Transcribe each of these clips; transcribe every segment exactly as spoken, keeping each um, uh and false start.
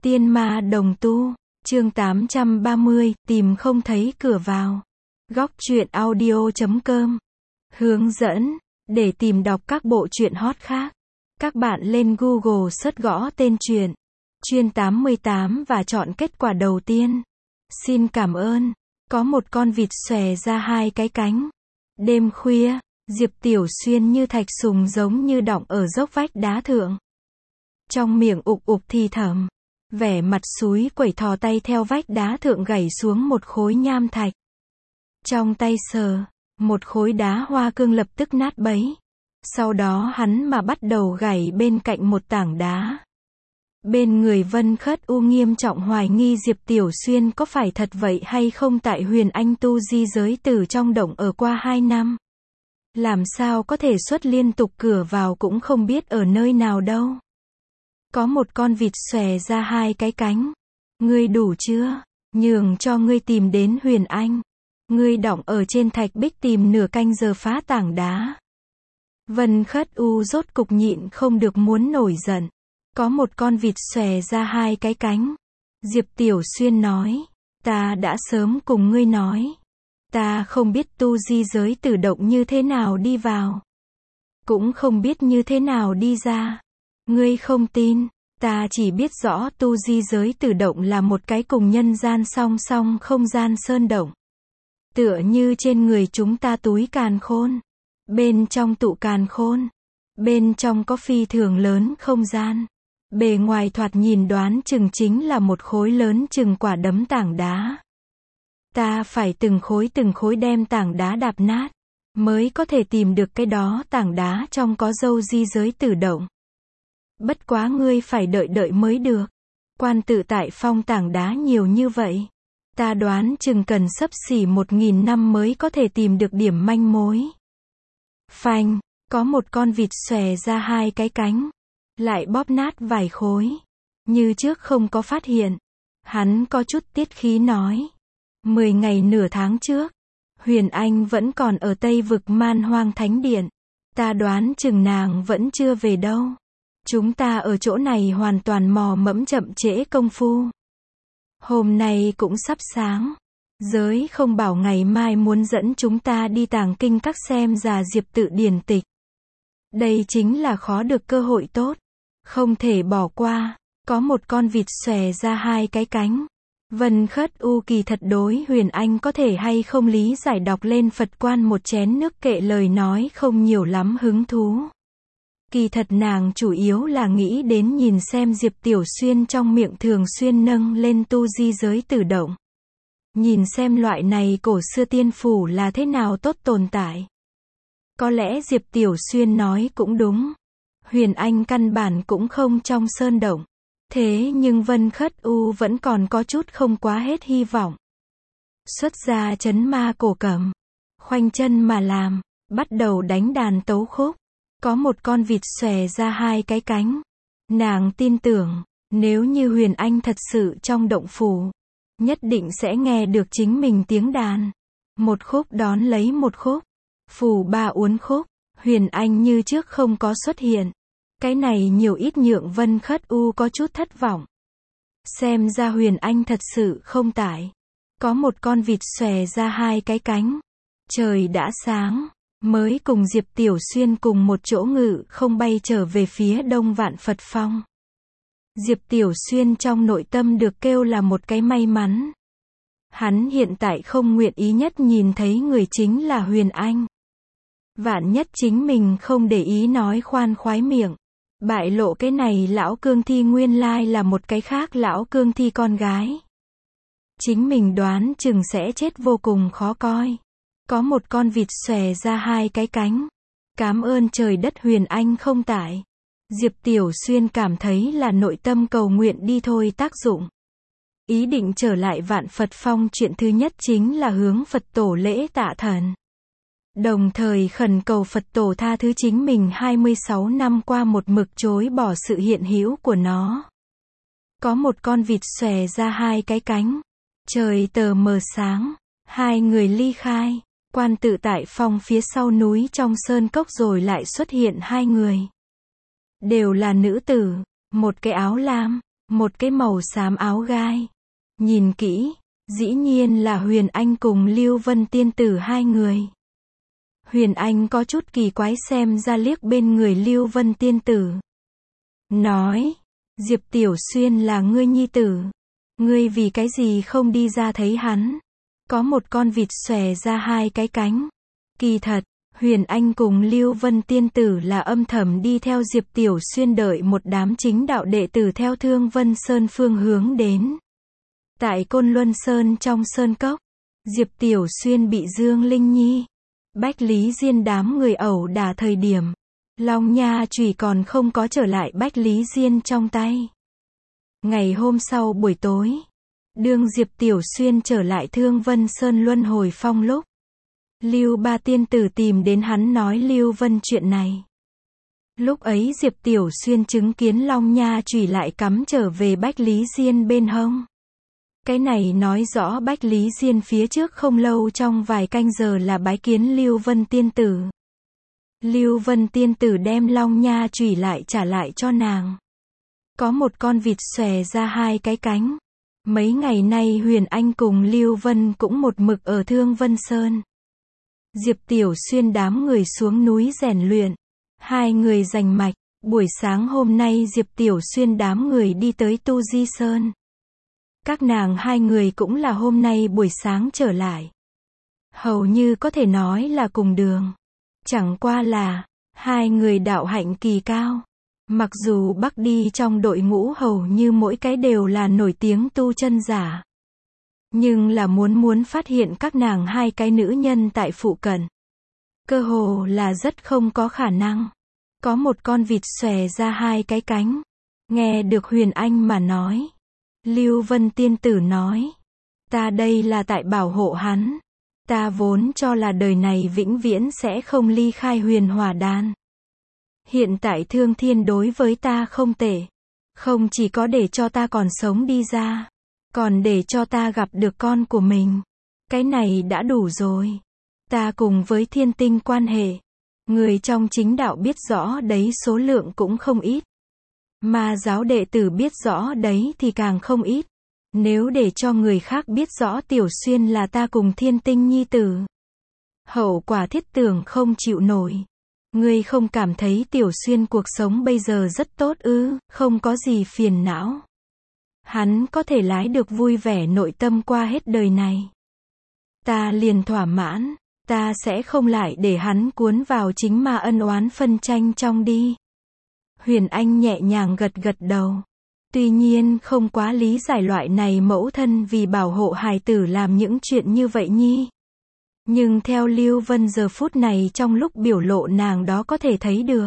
Tiên ma đồng tu, chương tám trăm ba mươi, tìm không thấy cửa vào. Góc truyện audio chấm com. Hướng dẫn, để tìm đọc các bộ truyện hot khác. Các bạn lên Google search gõ tên truyện, Chuyên tám mươi tám và chọn kết quả đầu tiên. Xin cảm ơn. Có một con vịt xòe ra hai cái cánh. Đêm khuya, Diệp Tiểu Xuyên như thạch sùng giống như đọng ở dốc vách đá thượng. Trong miệng ục ục thì thầm, vẻ mặt xúi quẩy thò tay theo vách đá thượng gảy xuống một khối nham thạch. Trong tay sờ, một khối đá hoa cương lập tức nát bấy. Sau đó hắn mà bắt đầu gảy bên cạnh một tảng đá. Bên người Vân Khất U nghiêm trọng hoài nghi Diệp Tiểu Xuyên có phải thật vậy hay không, tại Huyền Anh tu di giới tử trong động ở qua hai năm. Làm sao có thể xuất liên tục cửa vào cũng không biết ở nơi nào đâu. Có một con vịt xòe ra hai cái cánh. Ngươi đủ chưa? Nhường cho ngươi tìm đến Huyền Anh. Ngươi đọng ở trên thạch bích tìm nửa canh giờ phá tảng đá. Vân Khất U rốt cục nhịn không được muốn nổi giận. Có một con vịt xòe ra hai cái cánh. Diệp Tiểu Xuyên nói, ta đã sớm cùng ngươi nói. Ta không biết tu di giới tử động như thế nào đi vào. Cũng không biết như thế nào đi ra. Ngươi không tin, ta chỉ biết rõ tu di giới tử động là một cái cùng nhân gian song song không gian sơn động. Tựa như trên người chúng ta túi càn khôn. Bên trong tụ càn khôn. Bên trong có phi thường lớn không gian. Bề ngoài thoạt nhìn đoán chừng chính là một khối lớn chừng quả đấm tảng đá. Ta phải từng khối từng khối đem tảng đá đạp nát, mới có thể tìm được cái đó tảng đá trong có dâu di giới tử động. Bất quá ngươi phải đợi đợi mới được. Quan tự tại phong tảng đá nhiều như vậy. Ta đoán chừng cần xấp xỉ một nghìn năm mới có thể tìm được điểm manh mối. Phanh, có một con vịt xòe ra hai cái cánh. Lại bóp nát vài khối. Như trước không có phát hiện. Hắn có chút tiết khí nói. Mười ngày nửa tháng trước. Huyền Anh vẫn còn ở Tây vực Man Hoang Thánh Điện. Ta đoán chừng nàng vẫn chưa về đâu. Chúng ta ở chỗ này hoàn toàn mò mẫm chậm trễ công phu. Hôm nay cũng sắp sáng. Giới không bảo ngày mai muốn dẫn chúng ta đi tàng kinh các xem già Diệp tự điển tịch. Đây chính là khó được cơ hội tốt. Không thể bỏ qua. Có một con vịt xòe ra hai cái cánh. Vân Khất U kỳ thật đối Huyền Anh có thể hay không lý giải đọc lên Phật quan một chén nước kệ lời nói không nhiều lắm hứng thú. Kỳ thật nàng chủ yếu là nghĩ đến nhìn xem Diệp Tiểu Xuyên trong miệng thường xuyên nâng lên tu di giới tử động. Nhìn xem loại này cổ xưa tiên phủ là thế nào tốt tồn tại. Có lẽ Diệp Tiểu Xuyên nói cũng đúng. Huyền Anh căn bản cũng không trong sơn động. Thế nhưng Vân Khất U vẫn còn có chút không quá hết hy vọng. Xuất ra chấn ma cổ cầm. Khoanh chân mà làm. Bắt đầu đánh đàn tấu khúc. Có một con vịt xòe ra hai cái cánh. Nàng tin tưởng, nếu như Huyền Anh thật sự trong động phủ, nhất định sẽ nghe được chính mình tiếng đàn. Một khúc đón lấy một khúc. Phù ba uốn khúc. Huyền Anh như trước không có xuất hiện. Cái này nhiều ít nhượng Vân Khất U có chút thất vọng. Xem ra Huyền Anh thật sự không tại. Có một con vịt xòe ra hai cái cánh. Trời đã sáng. Mới cùng Diệp Tiểu Xuyên cùng một chỗ ngự không bay trở về phía đông Vạn Phật Phong. Diệp Tiểu Xuyên trong nội tâm được kêu là một cái may mắn. Hắn hiện tại không nguyện ý nhất nhìn thấy người chính là Huyền Anh. Vạn nhất chính mình không để ý nói khoan khoái miệng. Bại lộ cái này lão cương thi nguyên lai là một cái khác lão cương thi con gái. Chính mình đoán chừng sẽ chết vô cùng khó coi. Có một con vịt xòe ra hai cái cánh. Cám ơn trời đất Huyền Anh không tại. Diệp Tiểu Xuyên cảm thấy là nội tâm cầu nguyện đi thôi tác dụng. Ý định trở lại Vạn Phật Phong, chuyện thứ nhất chính là hướng Phật tổ lễ tạ thần. Đồng thời khẩn cầu Phật tổ tha thứ chính mình hai mươi sáu năm qua một mực chối bỏ sự hiện hữu của nó. Có một con vịt xòe ra hai cái cánh. Trời tờ mờ sáng. Hai người ly khai. Quan tự tại phong phía sau núi trong sơn cốc rồi lại xuất hiện hai người. Đều là nữ tử. Một cái áo lam. Một cái màu xám áo gai. Nhìn kỹ, dĩ nhiên là Huyền Anh cùng Lưu Vân tiên tử hai người. Huyền Anh có chút kỳ quái xem ra liếc bên người Lưu Vân tiên tử. Nói, Diệp Tiểu Xuyên là ngươi nhi tử. Ngươi vì cái gì không đi ra thấy hắn? Có một con vịt xòe ra hai cái cánh. Kỳ thật, Huyền Anh cùng Lưu Vân tiên tử là âm thầm đi theo Diệp Tiểu Xuyên đợi một đám chính đạo đệ tử theo Thương Vân Sơn phương hướng đến. Tại Côn Luân Sơn trong sơn cốc, Diệp Tiểu Xuyên bị Dương Linh Nhi, Bách Lý Diên đám người ẩu đả thời điểm, Long Nha chùy còn không có trở lại Bách Lý Diên trong tay. Ngày hôm sau buổi tối, đương Diệp Tiểu Xuyên trở lại Thương Vân Sơn Luân Hồi Phong lúc, Lưu Ba tiên tử tìm đến hắn nói Lưu Vân chuyện này. Lúc ấy Diệp Tiểu Xuyên chứng kiến Long Nha chùy lại cắm trở về Bách Lý Diên bên hông. Cái này nói rõ Bách Lý Diên phía trước không lâu trong vài canh giờ là bái kiến Lưu Vân tiên tử. Lưu Vân tiên tử đem Long Nha chùy lại trả lại cho nàng. Có một con vịt xòe ra hai cái cánh. Mấy ngày nay Huyền Anh cùng Lưu Vân cũng một mực ở Thương Vân Sơn. Diệp Tiểu Xuyên đám người xuống núi rèn luyện. Hai người giành mạch. Buổi sáng hôm nay Diệp Tiểu Xuyên đám người đi tới Tu Di Sơn. Các nàng hai người cũng là hôm nay buổi sáng trở lại. Hầu như có thể nói là cùng đường. Chẳng qua là, hai người đạo hạnh kỳ cao. Mặc dù Bắc đi trong đội ngũ hầu như mỗi cái đều là nổi tiếng tu chân giả. Nhưng là muốn muốn phát hiện các nàng hai cái nữ nhân tại phụ cận. Cơ hồ là rất không có khả năng. Có một con vịt xòe ra hai cái cánh. Nghe được Huyền Anh mà nói. Lưu Vân tiên tử nói. Ta đây là tại bảo hộ hắn. Ta vốn cho là đời này vĩnh viễn sẽ không ly khai Huyền Hỏa Đan. Hiện tại Thương Thiên đối với ta không tệ. Không chỉ có để cho ta còn sống đi ra. Còn để cho ta gặp được con của mình. Cái này đã đủ rồi. Ta cùng với Thiên Tinh quan hệ. Người trong chính đạo biết rõ đấy số lượng cũng không ít. Mà giáo đệ tử biết rõ đấy thì càng không ít. Nếu để cho người khác biết rõ Tiểu Xuyên là ta cùng Thiên Tinh nhi tử. Hậu quả thiết tưởng không chịu nổi. Ngươi không cảm thấy Tiểu Xuyên cuộc sống bây giờ rất tốt ư, không có gì phiền não. Hắn có thể lái được vui vẻ nội tâm qua hết đời này. Ta liền thỏa mãn, ta sẽ không lại để hắn cuốn vào chính ma ân oán phân tranh trong đi. Huyền Anh nhẹ nhàng gật gật đầu. Tuy nhiên không quá lý giải loại này mẫu thân vì bảo hộ hài tử làm những chuyện như vậy nhi. Nhưng theo Lưu Vân giờ phút này trong lúc biểu lộ nàng đó có thể thấy được.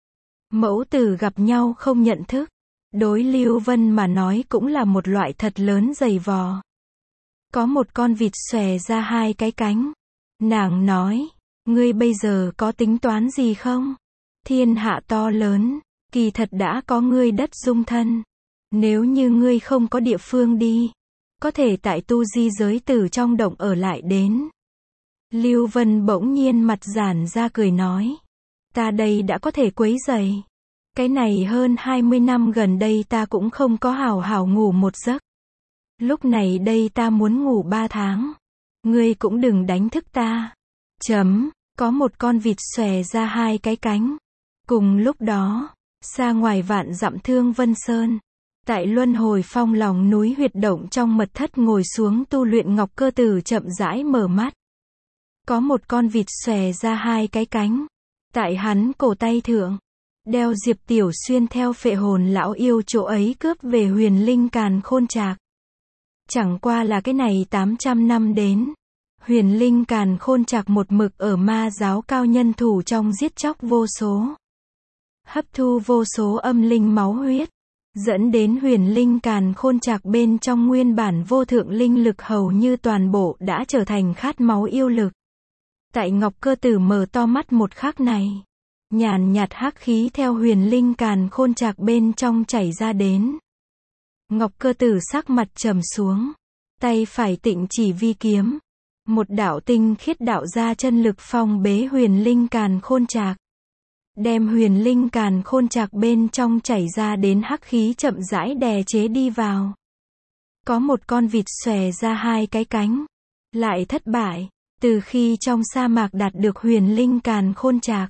Mẫu tử gặp nhau không nhận thức. Đối Lưu Vân mà nói cũng là một loại thật lớn dày vò. Có một con vịt xòe ra hai cái cánh. Nàng nói, ngươi bây giờ có tính toán gì không? Thiên hạ to lớn, kỳ thật đã có ngươi đất dung thân. Nếu như ngươi không có địa phương đi, có thể tại Tu Di giới tử trong động ở lại đến. Lưu Vân bỗng nhiên mặt giãn ra cười nói, ta đây đã có thể quấy rầy. Cái này hơn hai mươi năm gần đây ta cũng không có hào hào ngủ một giấc. Lúc này đây ta muốn ngủ ba tháng. Ngươi cũng đừng đánh thức ta. Chấm, có một con vịt xòe ra hai cái cánh. Cùng lúc đó, xa ngoài vạn dặm Thương Vân Sơn, tại Luân Hồi Phong lòng núi huyệt động trong mật thất ngồi xuống tu luyện Ngọc Cơ Tử chậm rãi mở mắt. Có một con vịt xòe ra hai cái cánh. Tại hắn cổ tay thượng, đeo Diệp Tiểu Xuyên theo phệ hồn lão yêu chỗ ấy cướp về Huyền Linh Càn Khôn Trạc. Chẳng qua là cái này tám trăm năm đến, Huyền Linh Càn Khôn Trạc một mực ở ma giáo cao nhân thủ trong giết chóc vô số. Hấp thu vô số âm linh máu huyết, dẫn đến Huyền Linh Càn Khôn Trạc bên trong nguyên bản vô thượng linh lực hầu như toàn bộ đã trở thành khát máu yêu lực. Tại Ngọc Cơ Tử mở to mắt một khắc này, nhàn nhạt hắc khí theo Huyền Linh Càn Khôn Trạc bên trong chảy ra đến. Ngọc Cơ Tử sắc mặt trầm xuống, tay phải tịnh chỉ vi kiếm, một đạo tinh khiết đạo ra chân lực phong bế Huyền Linh Càn Khôn Trạc. đem huyền linh càn khôn trạc bên trong chảy ra đến hắc khí chậm rãi đè chế đi vào. Có một con vịt xòe ra hai cái cánh. Lại thất bại. Từ khi trong sa mạc đạt được huyền linh càn khôn trạc.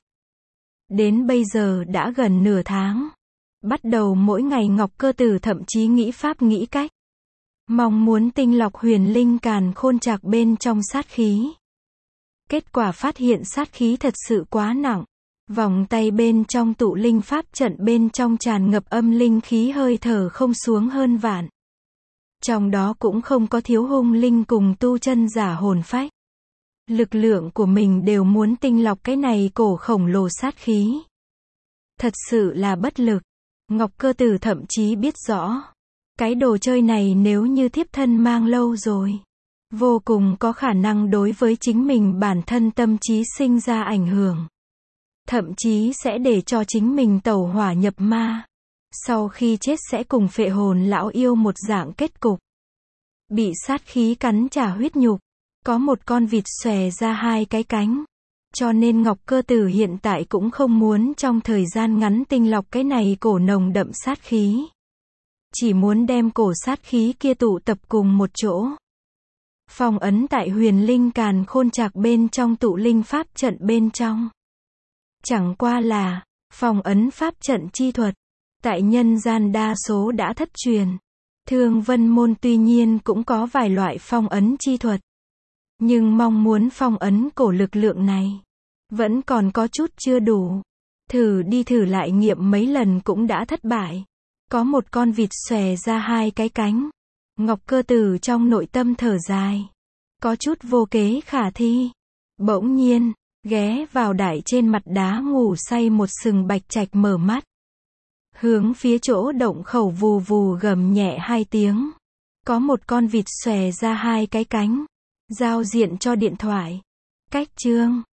Đến bây giờ đã gần nửa tháng. Bắt đầu mỗi ngày Ngọc Cơ Tử thậm chí nghĩ pháp nghĩ cách. Mong muốn tinh lọc huyền linh càn khôn trạc bên trong sát khí. Kết quả phát hiện sát khí thật sự quá nặng. Vòng tay bên trong tụ linh pháp trận bên trong tràn ngập âm linh khí hơi thở không xuống hơn vạn. Trong đó cũng không có thiếu hung linh cùng tu chân giả hồn phách. Lực lượng của mình đều muốn tinh lọc cái này cổ khổng lồ sát khí. Thật sự là bất lực. Ngọc Cơ Tử thậm chí biết rõ. Cái đồ chơi này nếu như thiếp thân mang lâu rồi. Vô cùng có khả năng đối với chính mình bản thân tâm trí sinh ra ảnh hưởng. Thậm chí sẽ để cho chính mình tẩu hỏa nhập ma. Sau khi chết sẽ cùng phệ hồn lão yêu một dạng kết cục. Bị sát khí cắn trả huyết nhục. Có một con vịt xòe ra hai cái cánh. Cho nên Ngọc Cơ Tử hiện tại cũng không muốn trong thời gian ngắn tinh lọc cái này cổ nồng đậm sát khí. Chỉ muốn đem cổ sát khí kia tụ tập cùng một chỗ. Phong ấn tại huyền linh càn khôn trạc bên trong tụ linh pháp trận bên trong. Chẳng qua là, phong ấn pháp trận chi thuật. Tại nhân gian đa số đã thất truyền. Thương Vân Môn tuy nhiên cũng có vài loại phong ấn chi thuật. Nhưng mong muốn phong ấn cổ lực lượng này. Vẫn còn có chút chưa đủ. Thử đi thử lại nghiệm mấy lần cũng đã thất bại. Có một con vịt xòe ra hai cái cánh. Ngọc Cơ Tử trong nội tâm thở dài. Có chút vô kế khả thi. Bỗng nhiên, ghé vào đại trên mặt đá ngủ say một sừng bạch trạch mở mắt. Hướng phía chỗ động khẩu vù vù gầm nhẹ hai tiếng. Có một con vịt xòe ra hai cái cánh. Giao diện cho điện thoại. Cách chương.